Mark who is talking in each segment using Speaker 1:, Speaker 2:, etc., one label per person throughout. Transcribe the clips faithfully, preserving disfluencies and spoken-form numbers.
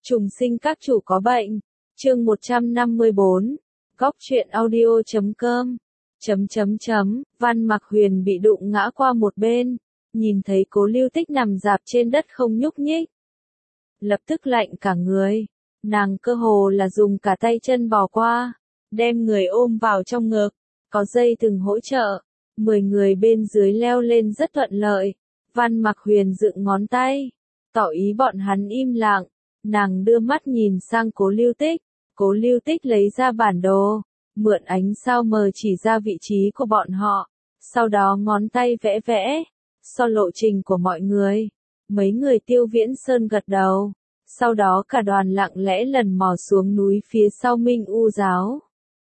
Speaker 1: Trùng sinh các chủ có bệnh. Chương một trăm năm mươi bốn. Góc truyện audio chấm com. Chấm chấm chấm, Văn Mặc Huyền bị đụng ngã qua một bên, nhìn thấy Cố Lưu Tích nằm rạp trên đất không nhúc nhích. Lập tức lạnh cả người, nàng cơ hồ là dùng cả tay chân bò qua, đem người ôm vào trong ngực, có dây thừng hỗ trợ, mười người bên dưới leo lên rất thuận lợi. Văn Mặc Huyền dựng ngón tay, tỏ ý bọn hắn im lặng, nàng đưa mắt nhìn sang Cố Lưu Tích, Cố Lưu Tích lấy ra bản đồ, mượn ánh sao mờ chỉ ra vị trí của bọn họ, sau đó ngón tay vẽ vẽ, so lộ trình của mọi người. Mấy người Tiêu Viễn Sơn gật đầu, sau đó cả đoàn lặng lẽ lần mò xuống núi phía sau Minh U giáo.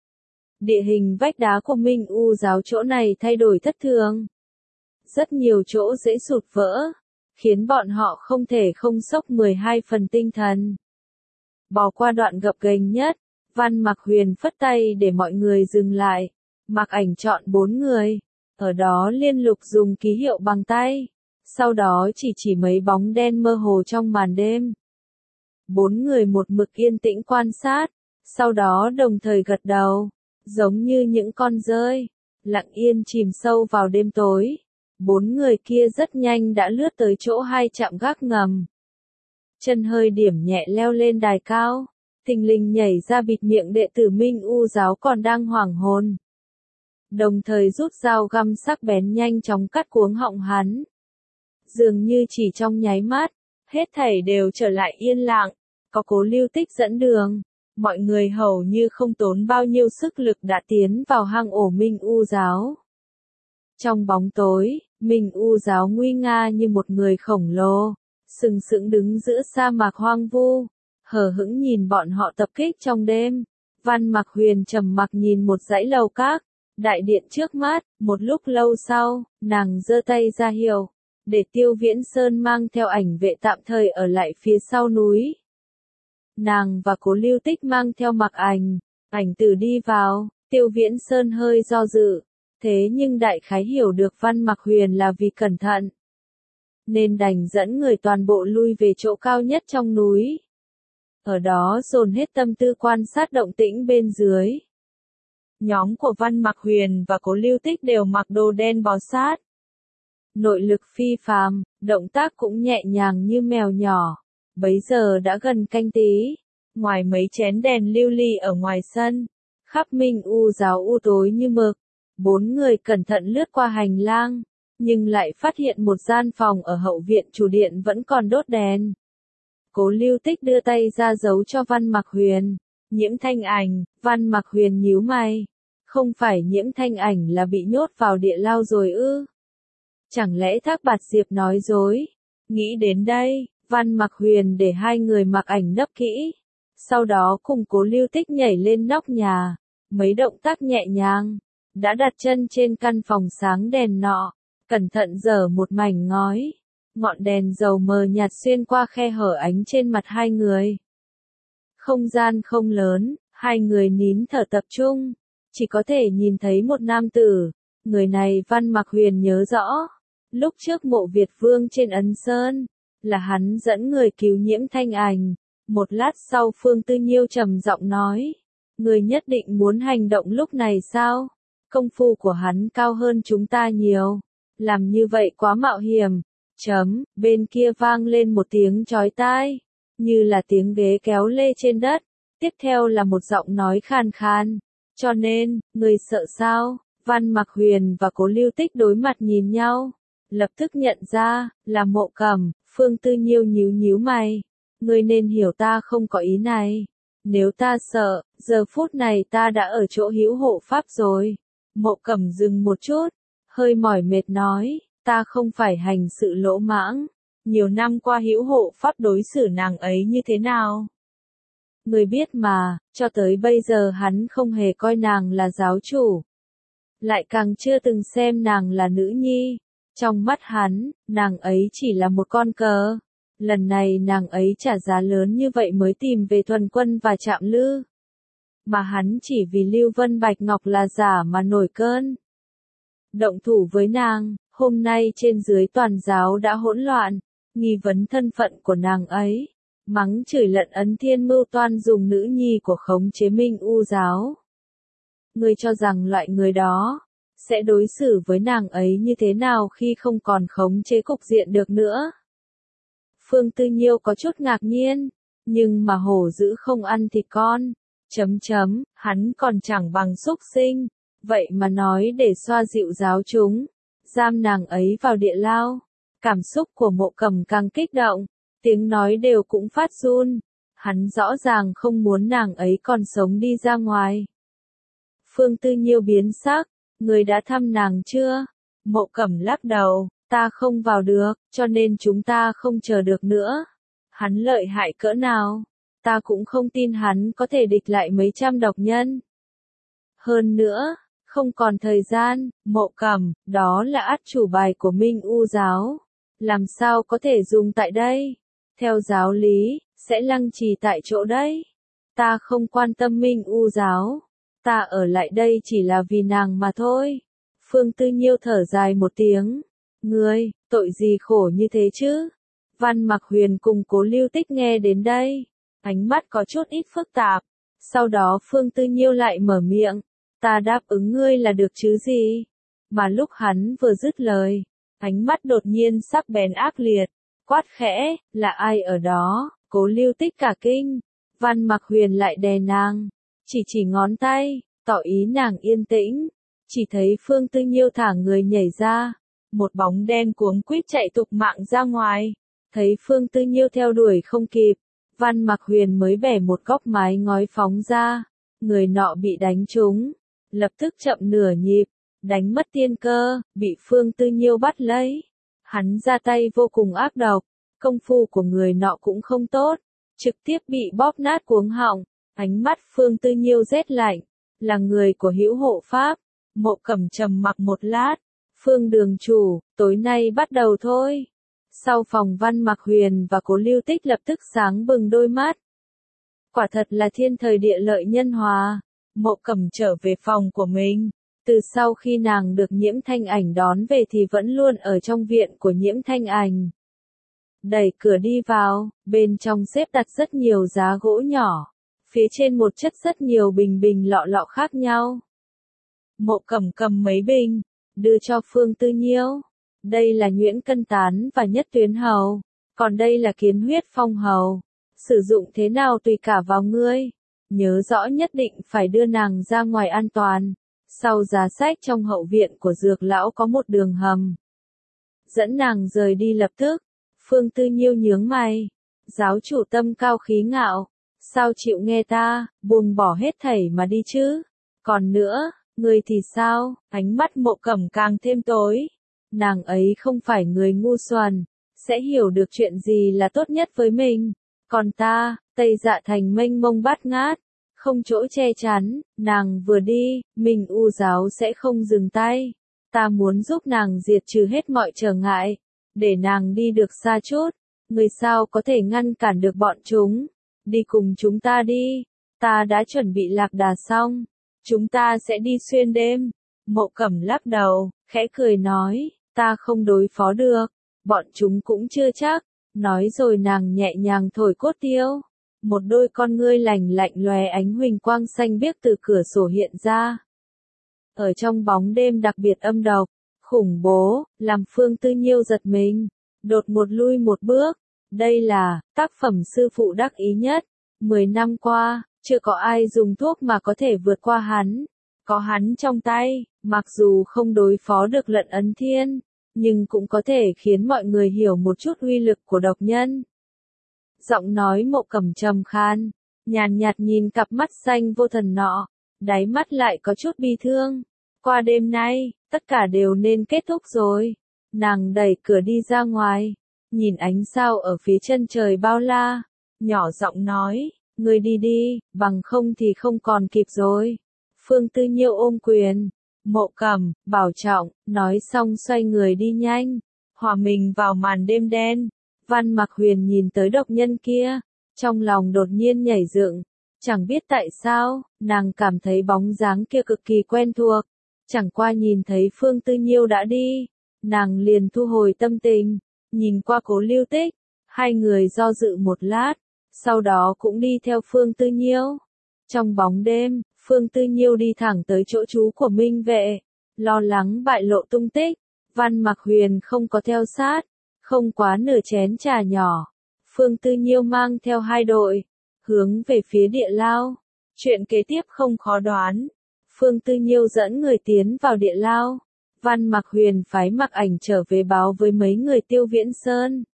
Speaker 1: Địa hình vách đá của Minh U giáo chỗ này thay đổi thất thường. Rất nhiều chỗ dễ sụt vỡ, khiến bọn họ không thể không sốc mười hai phần tinh thần. Bò qua đoạn gập ghềnh nhất, Văn Mặc Huyền phất tay để mọi người dừng lại, Mặc Ảnh chọn bốn người, ở đó liên lục dùng ký hiệu bằng tay, sau đó chỉ chỉ mấy bóng đen mơ hồ trong màn đêm. Bốn người một mực yên tĩnh quan sát, sau đó đồng thời gật đầu, giống như những con dơi, lặng yên chìm sâu vào đêm tối. Bốn người kia rất nhanh đã lướt tới chỗ hai trạm gác ngầm. Chân hơi điểm nhẹ leo lên đài cao, thình lình nhảy ra bịt miệng đệ tử Minh U giáo còn đang hoảng hồn. Đồng thời rút dao găm sắc bén nhanh chóng cắt cuống họng hắn. Dường như chỉ trong nháy mắt, hết thảy đều trở lại yên lặng, có Cố Lưu Tích dẫn đường, mọi người hầu như không tốn bao nhiêu sức lực đã tiến vào hang ổ Minh U giáo. Trong bóng tối, Minh U giáo nguy nga như một người khổng lồ, sừng sững đứng giữa sa mạc hoang vu, hờ hững nhìn bọn họ tập kích trong đêm. Văn Mặc Huyền trầm mặc nhìn một dãy lầu các, đại điện trước mắt, một lúc lâu sau, nàng giơ tay ra hiệu, để Tiêu Viễn Sơn mang theo ảnh vệ tạm thời ở lại phía sau núi. Nàng và Cố Lưu Tích mang theo Mặc Ảnh, Ảnh Tử đi vào, Tiêu Viễn Sơn hơi do dự, thế nhưng đại khái hiểu được Văn Mặc Huyền là vì cẩn thận, nên đành dẫn người toàn bộ lui về chỗ cao nhất trong núi. Ở đó dồn hết tâm tư quan sát động tĩnh bên dưới. Nhóm của Văn Mặc Huyền và Cố Lưu Tích đều mặc đồ đen bó sát. Nội lực phi phàm, động tác cũng nhẹ nhàng như mèo nhỏ. Bấy giờ đã gần canh tí, ngoài mấy chén đèn lưu ly ở ngoài sân, khắp Minh U giáo u tối như mực. Bốn người cẩn thận lướt qua hành lang, nhưng lại phát hiện một gian phòng ở hậu viện chủ điện vẫn còn đốt đèn. Cố Lưu Tích đưa tay ra giấu cho Văn Mặc Huyền. Nhiễm Thanh Ảnh. Văn Mặc Huyền nhíu mày. Không phải Nhiễm Thanh Ảnh là bị nhốt vào địa lao rồi ư? Chẳng lẽ Thác Bạt Diệp nói dối? Nghĩ đến đây, Văn Mặc Huyền để hai người Mặc Ảnh nấp kỹ. Sau đó cùng Cố Lưu Tích nhảy lên nóc nhà. Mấy động tác nhẹ nhàng, đã đặt chân trên căn phòng sáng đèn nọ, cẩn thận giở một mảnh ngói. Ngọn đèn dầu mờ nhạt xuyên qua khe hở ánh trên mặt hai người. Không gian không lớn, hai người nín thở tập trung, chỉ có thể nhìn thấy một nam tử. Người này Văn Mặc Huyền nhớ rõ, lúc trước Mộ Việt Vương trên Ấn Sơn, là hắn dẫn người cứu Nhiễm Thanh Ảnh. Một lát sau Phương Tư Nhiêu trầm giọng nói, người nhất định muốn hành động lúc này sao? Công phu của hắn cao hơn chúng ta nhiều, làm như vậy quá mạo hiểm. Chấm, bên kia vang lên một tiếng chói tai, như là tiếng ghế kéo lê trên đất, tiếp theo là một giọng nói khàn khàn, cho nên, người sợ sao? Văn Mặc Huyền và Cố Lưu Tích đối mặt nhìn nhau, lập tức nhận ra, là Mộ Cẩm. Phương Tư Nhiêu nhíu nhíu mày, ngươi nên hiểu ta không có ý này, nếu ta sợ, giờ phút này ta đã ở chỗ hữu hộ pháp rồi. Mộ Cẩm dừng một chút, hơi mỏi mệt nói, ta không phải hành sự lỗ mãng, nhiều năm qua hữu hộ pháp đối xử nàng ấy như thế nào? Người biết mà, cho tới bây giờ hắn không hề coi nàng là giáo chủ, lại càng chưa từng xem nàng là nữ nhi. Trong mắt hắn, nàng ấy chỉ là một con cờ. Lần này nàng ấy trả giá lớn như vậy mới tìm về Thuần Quân và Trạm Lư. Mà hắn chỉ vì Lưu Vân Bạch Ngọc là giả mà nổi cơn. Động thủ với nàng, hôm nay trên dưới toàn giáo đã hỗn loạn, nghi vấn thân phận của nàng ấy. mắng chửi lận Ấn Thiên mưu toan dùng nữ nhi của khống chế Minh U giáo. Ngươi cho rằng loại người đó sẽ đối xử với nàng ấy như thế nào khi không còn khống chế cục diện được nữa? Phương Tư Nhiêu có chút ngạc nhiên, nhưng mà hổ dữ không ăn thịt con, chấm chấm, hắn còn chẳng bằng súc sinh, vậy mà nói để xoa dịu giáo chúng, giam nàng ấy vào địa lao. Cảm xúc của Mộ Cầm càng kích động, tiếng nói đều cũng phát run, hắn rõ ràng không muốn nàng ấy còn sống đi ra ngoài. Phương Tư Nhiêu biến sắc, người đã thăm nàng chưa? Mộ Cẩm lắc đầu, ta không vào được, cho nên chúng ta không chờ được nữa. Hắn lợi hại cỡ nào? Ta cũng không tin hắn có thể địch lại mấy trăm độc nhân. Hơn nữa, không còn thời gian, Mộ Cẩm, đó là át chủ bài của Minh U giáo. Làm sao có thể dùng tại đây? Theo giáo lý, sẽ lăng trì tại chỗ đấy. Ta không quan tâm Minh U giáo. Ta ở lại đây chỉ là vì nàng mà thôi. Phương Tư Nhiêu thở dài một tiếng. Ngươi, tội gì khổ như thế chứ? Văn Mặc Huyền cùng Cố Lưu Tích nghe đến đây, ánh mắt có chút ít phức tạp. Sau đó Phương Tư Nhiêu lại mở miệng. Ta đáp ứng ngươi là được chứ gì? Mà lúc hắn vừa dứt lời, ánh mắt đột nhiên sắc bén ác liệt, quát khẽ, là ai ở đó? Cố Lưu Tích cả kinh. Văn Mặc Huyền lại đè nàng, chỉ chỉ ngón tay, tỏ ý nàng yên tĩnh. Chỉ thấy Phương Tư Nhiêu thả người nhảy ra, một bóng đen cuống quýt chạy tục mạng ra ngoài. Thấy Phương Tư Nhiêu theo đuổi không kịp, Văn Mặc Huyền mới bẻ một góc mái ngói phóng ra, người nọ bị đánh trúng, lập tức chậm nửa nhịp, đánh mất tiên cơ, bị Phương Tư Nhiêu bắt lấy. Hắn ra tay vô cùng ác độc, công phu của người nọ cũng không tốt, trực tiếp bị bóp nát cuống họng. Ánh mắt Phương Tư Nhiêu rét lạnh, là người của Hữu Hộ Pháp. Mộ Cẩm trầm mặc một lát, Phương đường chủ, tối nay bắt đầu thôi. Sau phòng Văn Mặc Huyền và Cố Lưu Tích lập tức sáng bừng đôi mắt. Quả thật là thiên thời địa lợi nhân hòa. Mộ Cẩm trở về phòng của mình. Từ sau khi nàng được Nhiễm Thanh Ảnh đón về thì vẫn luôn ở trong viện của Nhiễm Thanh Ảnh. Đẩy cửa đi vào, bên trong xếp đặt rất nhiều giá gỗ nhỏ. Phía trên một chất rất nhiều bình bình lọ lọ khác nhau. Mộ Cẩm cầm mấy bình, đưa cho Phương Tư Nhiêu. Đây là nhuyễn cân tán và nhất tuyến hầu, còn đây là kiến huyết phong hầu. Sử dụng thế nào tùy cả vào ngươi. Nhớ rõ nhất định phải đưa nàng ra ngoài an toàn. Sau giá sách trong hậu viện của Dược lão có một đường hầm. Dẫn nàng rời đi lập tức. Phương Tư Nhiêu nhướng mày. Giáo chủ tâm cao khí ngạo. Sao chịu nghe ta, buông bỏ hết thảy mà đi chứ? Còn nữa, ngươi thì sao? Ánh mắt Mộ Cẩm càng thêm tối. Nàng ấy không phải người ngu xuẩn, sẽ hiểu được chuyện gì là tốt nhất với mình. Còn ta, Tây Dạ Thành mênh mông bát ngát, không chỗ che chắn, nàng vừa đi, Minh U giáo sẽ không dừng tay. Ta muốn giúp nàng diệt trừ hết mọi trở ngại, để nàng đi được xa chút. Người sao có thể ngăn cản được bọn chúng? Đi cùng chúng ta đi, ta đã chuẩn bị lạc đà xong, chúng ta sẽ đi xuyên đêm. Mộ Cẩm lắc đầu, khẽ cười nói, ta không đối phó được, bọn chúng cũng chưa chắc. Nói rồi nàng nhẹ nhàng thổi cốt tiêu, một đôi con ngươi lành lạnh lóe ánh huỳnh quang xanh biếc từ cửa sổ hiện ra. Ở trong bóng đêm đặc biệt âm độc, khủng bố, làm Phương Tư Nhiêu giật mình, đột một lui một bước. Đây là tác phẩm sư phụ đắc ý nhất. Mười năm qua, chưa có ai dùng thuốc mà có thể vượt qua hắn. Có hắn trong tay, mặc dù không đối phó được lận Ấn Thiên, nhưng cũng có thể khiến mọi người hiểu một chút uy lực của độc nhân. Giọng nói Mộ Cẩm trầm khan, nhàn nhạt nhìn cặp mắt xanh vô thần nọ, đáy mắt lại có chút bi thương. Qua đêm nay, tất cả đều nên kết thúc rồi. Nàng đẩy cửa đi ra ngoài, nhìn ánh sao ở phía chân trời bao la, nhỏ giọng nói, ngươi đi đi, bằng không thì không còn kịp rồi. Phương Tư Nhiêu ôm quyền, Mộ Cẩm, bảo trọng, nói xong xoay người đi nhanh, hòa mình vào màn đêm đen. Văn Mặc Huyền nhìn tới độc nhân kia, trong lòng đột nhiên nhảy dựng, chẳng biết tại sao, nàng cảm thấy bóng dáng kia cực kỳ quen thuộc, chẳng qua nhìn thấy Phương Tư Nhiêu đã đi, nàng liền thu hồi tâm tình, nhìn qua Cố Lưu Tích, hai người do dự một lát, sau đó cũng đi theo Phương Tư Nhiêu. Trong bóng đêm, Phương Tư Nhiêu đi thẳng tới chỗ trú của Minh Vệ, lo lắng bại lộ tung tích. Văn Mặc Huyền không có theo sát, không quá nửa chén trà nhỏ. Phương Tư Nhiêu mang theo hai đội, hướng về phía địa lao. Chuyện kế tiếp không khó đoán. Phương Tư Nhiêu dẫn người tiến vào địa lao. Văn Mặc Huyền phái Mặc Ảnh trở về báo với mấy người Tiêu Viễn Sơn,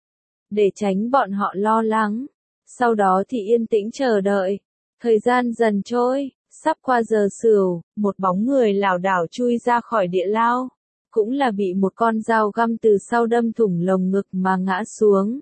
Speaker 1: để tránh bọn họ lo lắng. Sau đó thì yên tĩnh chờ đợi. Thời gian dần trôi, sắp qua giờ sửu, một bóng người lảo đảo chui ra khỏi địa lao. Cũng là bị một con dao găm từ sau đâm thủng lồng ngực mà ngã xuống.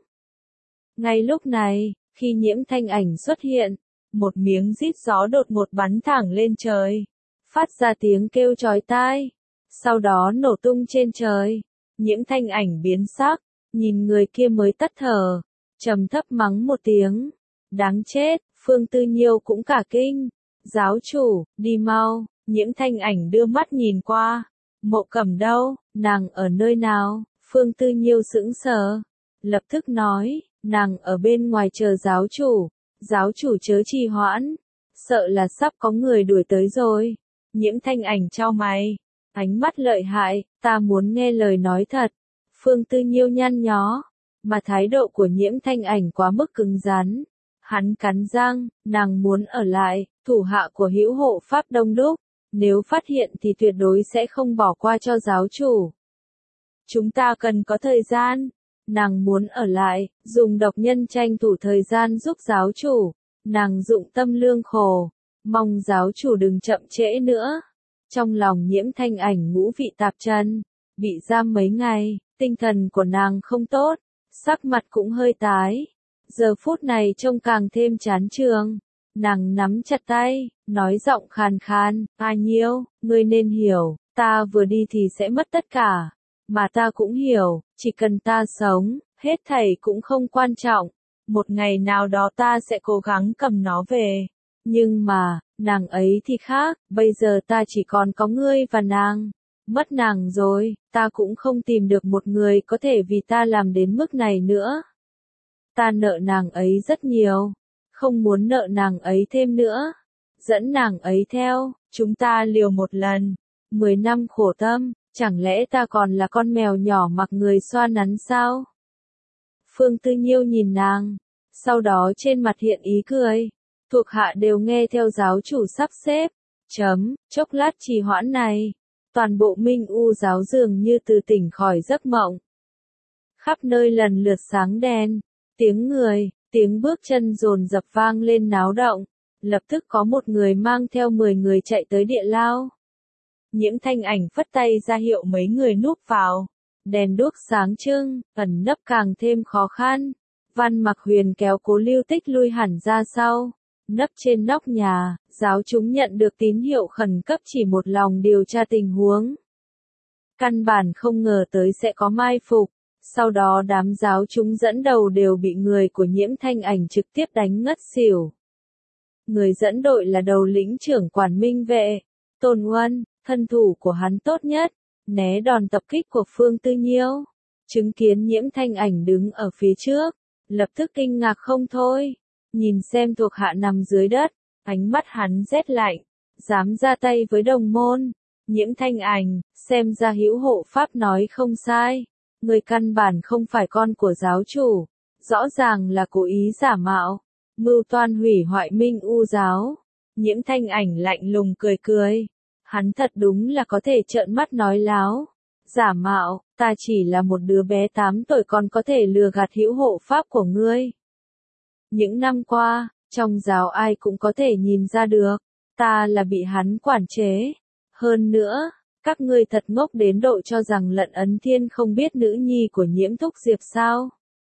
Speaker 1: Ngay lúc này, khi Nhiễm Thanh Ảnh xuất hiện, một miếng rít gió đột ngột bắn thẳng lên trời, phát ra tiếng kêu chói tai, sau đó nổ tung trên trời. Nhiễm Thanh Ảnh biến sắc, nhìn người kia mới tắt thở, trầm thấp mắng một tiếng, đáng chết. Phương Tư Nhiêu cũng cả kinh, giáo chủ, đi mau. Nhiễm Thanh Ảnh đưa mắt nhìn qua, Mộ Cẩm đâu, nàng ở nơi nào? Phương Tư Nhiêu sững sờ, lập tức nói, nàng ở bên ngoài chờ giáo chủ, giáo chủ chớ trì hoãn, sợ là sắp có người đuổi tới rồi. Nhiễm Thanh Ảnh chau mày, ánh mắt lợi hại, ta muốn nghe lời nói thật. Phương Tư Nhiêu nhăn nhó, mà thái độ của Nhiễm Thanh Ảnh quá mức cứng rắn. Hắn cắn răng, nàng muốn ở lại, thủ hạ của Hữu Hộ Pháp đông đúc, nếu phát hiện thì tuyệt đối sẽ không bỏ qua cho giáo chủ. Chúng ta cần có thời gian. Nàng muốn ở lại, dùng độc nhân tranh thủ thời gian giúp giáo chủ. Nàng dụng tâm lương khổ, mong giáo chủ đừng chậm trễ nữa. Trong lòng Nhiễm Thanh Ảnh ngũ vị tạp trần, bị giam mấy ngày, tinh thần của nàng không tốt, sắc mặt cũng hơi tái. Giờ phút này trông càng thêm chán trường. Nàng nắm chặt tay, nói giọng khàn khàn, A Nhiêu, ngươi nên hiểu, ta vừa đi thì sẽ mất tất cả. Mà ta cũng hiểu, chỉ cần ta sống, hết thảy cũng không quan trọng. Một ngày nào đó ta sẽ cố gắng cầm nó về. Nhưng mà, nàng ấy thì khác, bây giờ ta chỉ còn có ngươi và nàng. Mất nàng rồi, ta cũng không tìm được một người có thể vì ta làm đến mức này nữa. Ta nợ nàng ấy rất nhiều, không muốn nợ nàng ấy thêm nữa. Dẫn nàng ấy theo, chúng ta liều một lần. Mười năm khổ tâm, chẳng lẽ ta còn là con mèo nhỏ mặc người xoa nắn sao? Phương Tư Nhiêu nhìn nàng, sau đó trên mặt hiện ý cười. Thuộc hạ đều nghe theo giáo chủ sắp xếp. Chấm, chốc lát trì hoãn này. Toàn bộ Minh U giáo dường như từ tỉnh khỏi giấc mộng. Khắp nơi lần lượt sáng đèn, tiếng người, tiếng bước chân dồn dập vang lên náo động. Lập tức có một người mang theo mười người chạy tới địa lao. Nhiễm Thanh Ảnh phất tay ra hiệu mấy người núp vào. Đèn đuốc sáng trưng, ẩn nấp càng thêm khó khăn. Văn Mặc Huyền kéo Cố Lưu Tích lui hẳn ra sau. Nấp trên nóc nhà, giáo chúng nhận được tín hiệu khẩn cấp chỉ một lòng điều tra tình huống. Căn bản không ngờ tới sẽ có mai phục. Sau đó đám giáo chúng dẫn đầu đều bị người của Nhiễm Thanh Ảnh trực tiếp đánh ngất xỉu. Người dẫn đội là đầu lĩnh trưởng quản Minh Vệ, Tôn Uân, thân thủ của hắn tốt nhất, né đòn tập kích của Phương Tư Nhiêu. Chứng kiến Nhiễm Thanh Ảnh đứng ở phía trước, lập tức kinh ngạc không thôi, nhìn xem thuộc hạ nằm dưới đất, ánh mắt hắn rét lạnh, dám ra tay với đồng môn. Nhiễm Thanh Ảnh, xem ra Hữu Hộ Pháp nói không sai, người căn bản không phải con của giáo chủ, rõ ràng là cố ý giả mạo, mưu toan hủy hoại Minh U giáo. Nhiễm Thanh Ảnh lạnh lùng cười cười, hắn thật đúng là có thể trợn mắt nói láo. Giả mạo, ta chỉ là một đứa bé tám tuổi còn có thể lừa gạt Hữu Hộ Pháp của ngươi. Những năm qua, trong giáo ai cũng có thể nhìn ra được, ta là bị hắn quản chế. Hơn nữa, các ngươi thật ngốc đến độ cho rằng Lận Ấn Thiên không biết nữ nhi của Nhiễm Thúc Diệp sao?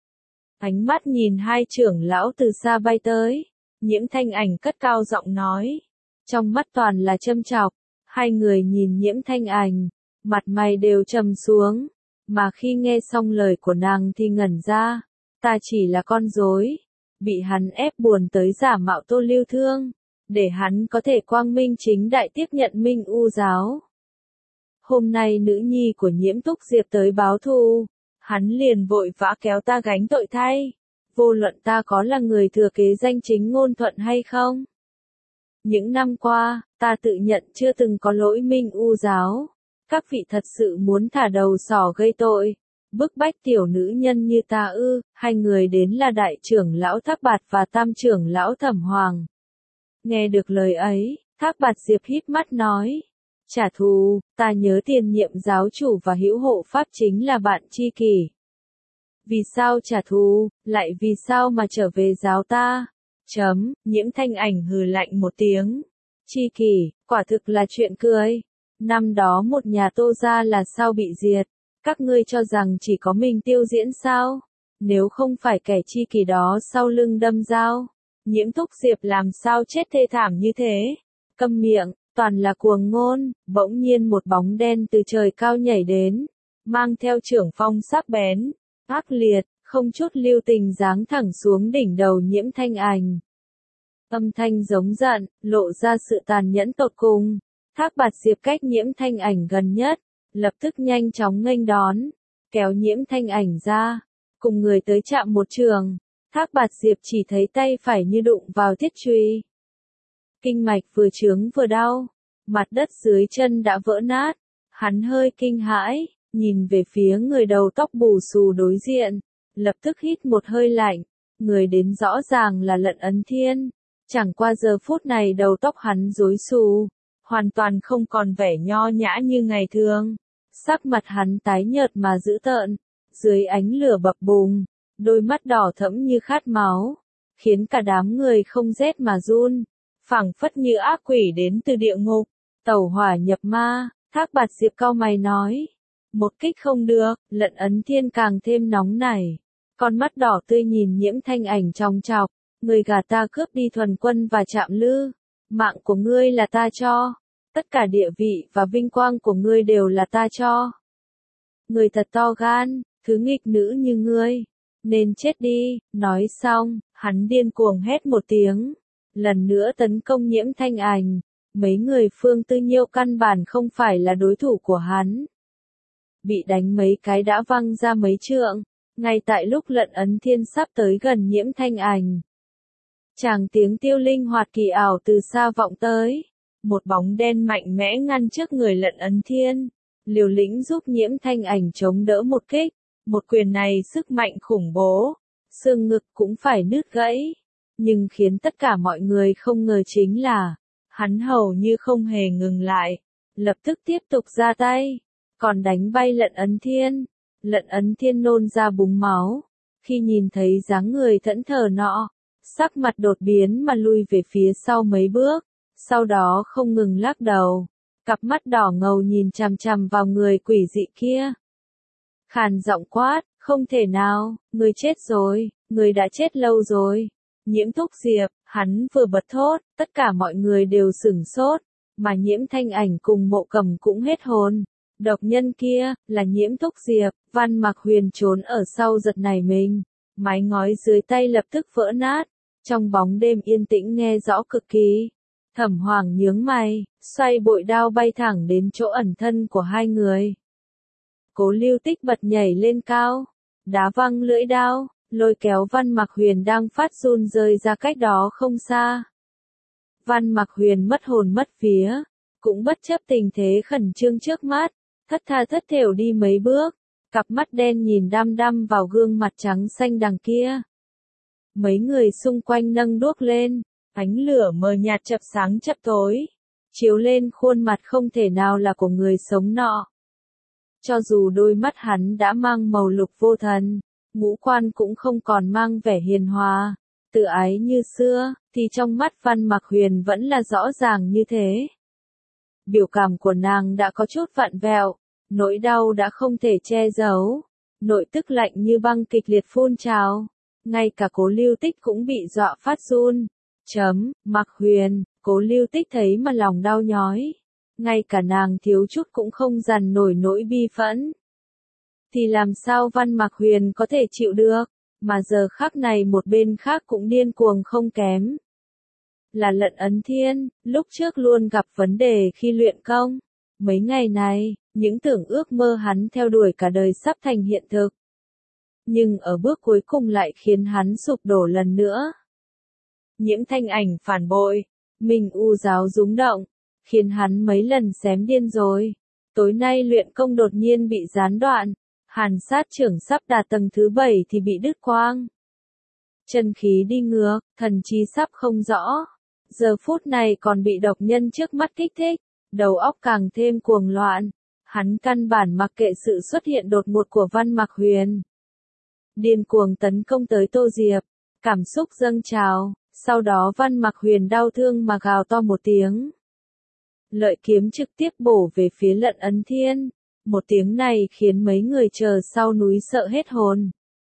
Speaker 1: Ánh mắt nhìn hai trưởng lão từ xa bay tới, Nhiễm Thanh Ảnh cất cao giọng nói, trong mắt toàn là châm chọc. Hai người nhìn Nhiễm Thanh Ảnh, mặt mày đều trầm xuống, mà khi nghe xong lời của nàng thì ngẩn ra, ta chỉ là con rối, bị hắn ép buồn tới giả mạo Tô Lưu Thương, để hắn có thể quang minh chính đại tiếp nhận Minh U giáo. Hôm nay nữ nhi của Nhiễm Thúc Diệp tới báo thù, hắn liền vội vã kéo ta gánh tội thay. vô luận ta có là người thừa kế danh chính ngôn thuận hay không. Những năm qua, ta tự nhận chưa từng có lỗi minh u giáo. Các vị thật sự muốn thả đầu sỏ gây tội, bức bách tiểu nữ nhân như ta ư? Hai người đến là đại trưởng lão Thác Bạt và tam trưởng lão Thẩm Hoàng. Nghe được lời ấy, Thác Bạt Diệp híp mắt nói, trả thù, ta nhớ tiền nhiệm giáo chủ và hữu hộ pháp chính là bạn tri kỷ. Vì sao trả thù, lại vì sao mà trở về giáo ta? Chấm, Nhiễm Thanh Ảnh hừ lạnh một tiếng. Tri kỷ, quả thực là chuyện cười. Năm đó một nhà Tô gia là sao bị diệt? Các ngươi cho rằng chỉ có mình Tiêu Diễn sao? Nếu không phải kẻ tri kỷ đó sau lưng đâm dao, Nhiễm Thúc Diệp làm sao chết thê thảm như thế? Câm miệng, toàn là cuồng ngôn. Bỗng nhiên một bóng đen từ trời cao nhảy đến, mang theo chưởng phong sắc bén, ác liệt, không chút lưu tình giáng thẳng xuống đỉnh đầu Nhiễm Thanh Ảnh. Âm thanh giống giận, lộ ra sự tàn nhẫn tột cùng. Thác Bạt Diệp cách Nhiễm Thanh Ảnh gần nhất, lập tức nhanh chóng nghênh đón, kéo Nhiễm Thanh Ảnh ra, cùng người tới chạm một trường. Thác Bạt Diệp chỉ thấy tay phải như đụng vào thiết chùy. Kinh mạch vừa trướng vừa đau, mặt đất dưới chân đã vỡ nát. Hắn hơi kinh hãi, nhìn về phía người đầu tóc bù xù đối diện, lập tức hít một hơi lạnh. Người đến rõ ràng là Lận Ấn Thiên, chẳng qua giờ phút này đầu tóc hắn rối xù, hoàn toàn không còn vẻ nho nhã như ngày thường. Sắc mặt hắn tái nhợt mà dữ tợn, dưới ánh lửa bập bùng, đôi mắt đỏ thẫm như khát máu, khiến cả đám người không rét mà run, phảng phất như ác quỷ đến từ địa ngục, tẩu hỏa nhập ma. Thác Bạt Diệp cau mày nói, một kích không được. Lận Ấn Thiên càng thêm nóng nảy, con mắt đỏ tươi nhìn Nhiễm Thanh Ảnh chòng chọc, người gà ta cướp đi Thuần Quân và Trạm Lư, mạng của ngươi là ta cho, tất cả địa vị và vinh quang của ngươi đều là ta cho. Người thật to gan, thứ nghịch nữ như ngươi, nên chết đi. Nói xong, hắn điên cuồng hét một tiếng, lần nữa tấn công Nhiễm Thanh Ảnh. Mấy người Phương Tư Nhiêu căn bản không phải là đối thủ của hắn. Bị đánh mấy cái đã văng ra mấy trượng, ngay tại lúc Lận Ấn Thiên sắp tới gần Nhiễm Thanh Ảnh. Chàng tiếng tiêu linh hoạt kỳ ảo từ xa vọng tới, một bóng đen mạnh mẽ ngăn trước người Lận Ấn Thiên, liều lĩnh giúp Nhiễm Thanh Ảnh chống đỡ một kích. Một quyền này sức mạnh khủng bố, xương ngực cũng phải nứt gãy. Nhưng khiến tất cả mọi người không ngờ chính là, hắn hầu như không hề ngừng lại, lập tức tiếp tục ra tay, còn đánh bay Lận Ấn Thiên. Lận Ấn Thiên nôn ra búng máu, khi nhìn thấy dáng người thẫn thờ nọ, sắc mặt đột biến mà lui về phía sau mấy bước, sau đó không ngừng lắc đầu, cặp mắt đỏ ngầu nhìn chằm chằm vào người quỷ dị kia. Khàn giọng quát, không thể nào, người chết rồi, người đã chết lâu rồi. Nhiễm Thúc Diệp, hắn vừa bật thốt, tất cả mọi người đều sửng sốt, mà Nhiễm Thanh Ảnh cùng Mộ Cầm cũng hết hồn. Độc nhân kia, là Nhiễm Thúc Diệp. Văn Mặc Huyền trốn ở sau giật nảy mình, mái ngói dưới tay lập tức vỡ nát, trong bóng đêm yên tĩnh nghe rõ cực kỳ. Thẩm Hoàng nhướng mày, xoay bội đao bay thẳng đến chỗ ẩn thân của hai người. Cố Lưu Tích bật nhảy lên cao, đá văng lưỡi đao, lôi kéo Văn Mặc Huyền đang phát run rơi ra cách đó không xa. Văn Mặc Huyền mất hồn mất vía, cũng bất chấp tình thế khẩn trương trước mắt, thất tha thất thểu đi mấy bước, cặp mắt đen nhìn đăm đăm vào gương mặt trắng xanh đằng kia. Mấy người xung quanh nâng đuốc lên, ánh lửa mờ nhạt chập sáng chập tối, chiếu lên khuôn mặt không thể nào là của người sống nọ. Cho dù đôi mắt hắn đã mang màu lục vô thần, ngũ quan cũng không còn mang vẻ hiền hòa, tự ái như xưa, thì trong mắt Văn Mặc Huyền vẫn là rõ ràng như thế. Biểu cảm của nàng đã có chút vặn vẹo, nỗi đau đã không thể che giấu, nội tức lạnh như băng kịch liệt phun trào, ngay cả Cố Lưu Tích cũng bị dọa phát run. Chấm, Mặc Huyền, Cố Lưu Tích thấy mà lòng đau nhói, ngay cả nàng thiếu chút cũng không dằn nổi nỗi bi phẫn. Thì làm sao Văn Mặc Huyền có thể chịu được, mà giờ khắc này một bên khác cũng điên cuồng không kém. Là Lận Ấn Thiên, lúc trước luôn gặp vấn đề khi luyện công. Mấy ngày này, những tưởng ước mơ hắn theo đuổi cả đời sắp thành hiện thực. nhưng ở bước cuối cùng lại khiến hắn sụp đổ lần nữa. Nhiễm Thanh Ảnh phản bội, Minh U giáo rúng động, khiến hắn mấy lần xém điên rồi. Tối nay luyện công đột nhiên bị gián đoạn, hàn sát trưởng sắp đạt tầng thứ bảy thì bị đứt quang. Chân khí đi ngược, thần trí sắp không rõ. Giờ phút này còn bị độc nhân trước mắt kích thích, đầu óc càng thêm cuồng loạn. Hắn căn bản mặc kệ sự xuất hiện đột ngột của Văn Mặc Huyền. Điên cuồng tấn công tới Tô Diệp, cảm xúc dâng trào, sau đó Văn Mặc Huyền đau thương mà gào to một tiếng. Lợi kiếm trực tiếp bổ về phía Lận Ấn Thiên, một tiếng này khiến mấy người chờ sau núi sợ hết hồn.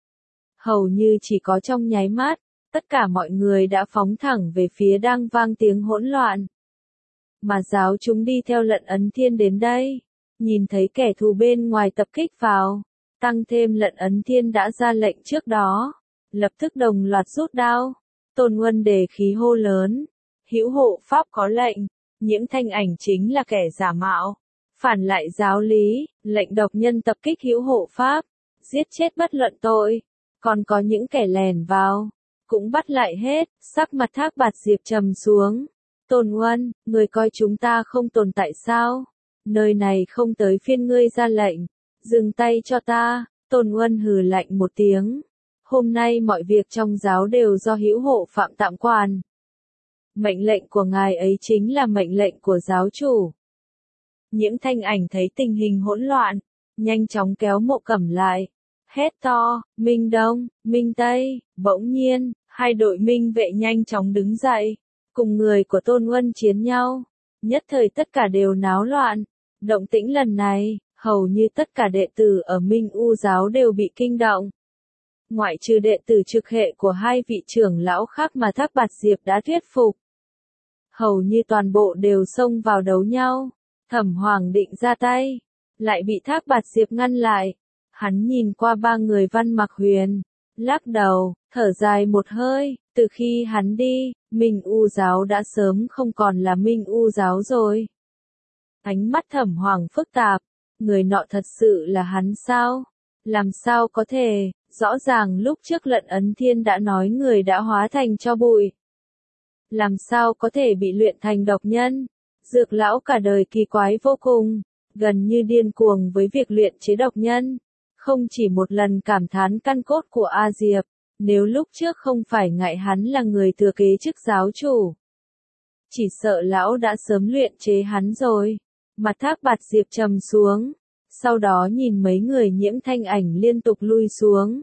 Speaker 1: Hầu như chỉ có trong nháy mắt, tất cả mọi người đã phóng thẳng về phía đang vang tiếng hỗn loạn. Mà giáo chúng đi theo Lận Ấn Thiên đến đây, nhìn thấy kẻ thù bên ngoài tập kích vào, tăng thêm Lận Ấn Thiên đã ra lệnh trước đó, lập tức đồng loạt rút đao. Tôn Nguân đề khí hô lớn, hữu hộ pháp có lệnh, Nhiễm Thanh Ảnh chính là kẻ giả mạo, phản lại giáo lý, lệnh độc nhân tập kích hữu hộ pháp, giết chết bất luận tội, còn có những kẻ lèn vào, cũng bắt lại hết. Sắc mặt Thác Bạt Diệp trầm xuống. Tôn Nguân, người coi chúng ta không tồn tại sao? Nơi này không tới phiên ngươi ra lệnh, dừng tay cho ta. Tôn Nguân hừ lạnh một tiếng. Hôm nay mọi việc trong giáo đều do hữu hộ Phạm tạm quản. Mệnh lệnh của ngài ấy chính là mệnh lệnh của giáo chủ. Nhiễm Thanh Ảnh thấy tình hình hỗn loạn, nhanh chóng kéo Mộ Cẩm lại, hét to, Minh Đông, Minh Tây. Bỗng nhiên, hai đội minh vệ nhanh chóng đứng dậy, cùng người của Tôn Nguân chiến nhau. Nhất thời tất cả đều náo loạn. Động tĩnh lần này, hầu như tất cả đệ tử ở Minh U giáo đều bị kinh động. Ngoại trừ đệ tử trực hệ của hai vị trưởng lão khác mà Thác Bạt Diệp đã thuyết phục, hầu như toàn bộ đều xông vào đấu nhau. Thẩm Hoàng định ra tay, lại bị Thác Bạt Diệp ngăn lại. Hắn nhìn qua ba người Văn Mặc Huyền, lắc đầu, thở dài một hơi. Từ khi hắn đi, Minh U giáo đã sớm không còn là Minh U giáo rồi. Ánh mắt Thẩm Hoàng phức tạp, người nọ thật sự là hắn sao? Làm sao có thể? Rõ ràng lúc trước Lận Ấn Thiên đã nói người đã hóa thành tro bụi. Làm sao có thể bị luyện thành độc nhân? Dược lão cả đời kỳ quái vô cùng, gần như điên cuồng với việc luyện chế độc nhân. Không chỉ một lần cảm thán căn cốt của A Diệp, nếu lúc trước không phải ngại hắn là người thừa kế chức giáo chủ, chỉ sợ lão đã sớm luyện chế hắn rồi. Mặt Thác Bạt Diệp trầm xuống, sau đó nhìn mấy người Nhiễm Thanh Ảnh liên tục lui xuống.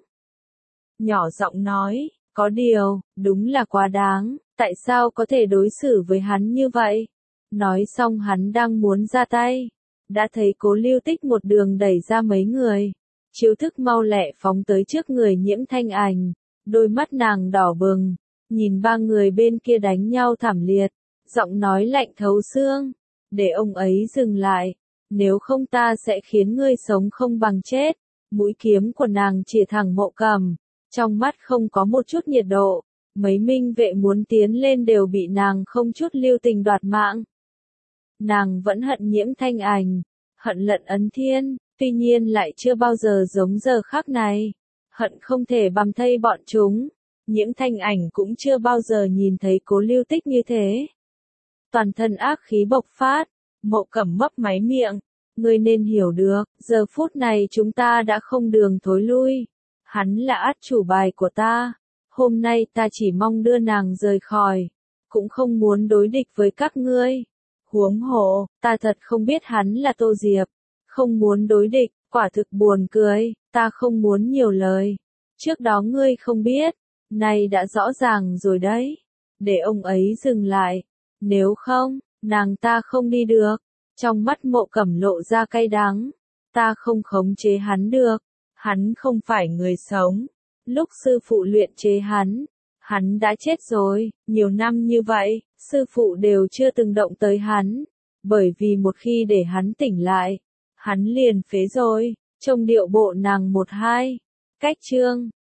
Speaker 1: Nhỏ giọng nói, có điều, đúng là quá đáng, tại sao có thể đối xử với hắn như vậy? Nói xong hắn đang muốn ra tay, đã thấy Cố Lưu Tích một đường đẩy ra mấy người, chiêu thức mau lẹ phóng tới trước người Nhiễm Thanh Ảnh, đôi mắt nàng đỏ bừng, nhìn ba người bên kia đánh nhau thảm liệt, giọng nói lạnh thấu xương, để ông ấy dừng lại, nếu không ta sẽ khiến ngươi sống không bằng chết. Mũi kiếm của nàng chĩa thẳng Mộ Cẩm, trong mắt không có một chút nhiệt độ, mấy minh vệ muốn tiến lên đều bị nàng không chút lưu tình đoạt mạng. Nàng vẫn hận Nhiễm Thanh Ảnh, hận Lận Ấn Thiên, tuy nhiên lại chưa bao giờ giống giờ khắc này, hận không thể bằm thây bọn chúng. Nhiễm Thanh Ảnh cũng chưa bao giờ nhìn thấy Cố Lưu Tích như thế. Toàn thân ác khí bộc phát, Mộ Cẩm mấp máy miệng, ngươi nên hiểu được, giờ phút này chúng ta đã không đường thối lui. Hắn là át chủ bài của ta, hôm nay ta chỉ mong đưa nàng rời khỏi, cũng không muốn đối địch với các ngươi. Huống hồ, ta thật không biết hắn là Tô Diệp, không muốn đối địch, quả thực buồn cười, ta không muốn nhiều lời. Trước đó ngươi không biết, nay đã rõ ràng rồi đấy, để ông ấy dừng lại, nếu không, nàng ta không đi được. Trong mắt Mộ Cẩm lộ ra cay đắng, ta không khống chế hắn được, hắn không phải người sống. Lúc sư phụ luyện chế hắn, hắn đã chết rồi, nhiều năm như vậy, sư phụ đều chưa từng động tới hắn, bởi vì một khi để hắn tỉnh lại, hắn liền phế rồi. Trông điệu bộ nàng một hai, cách chương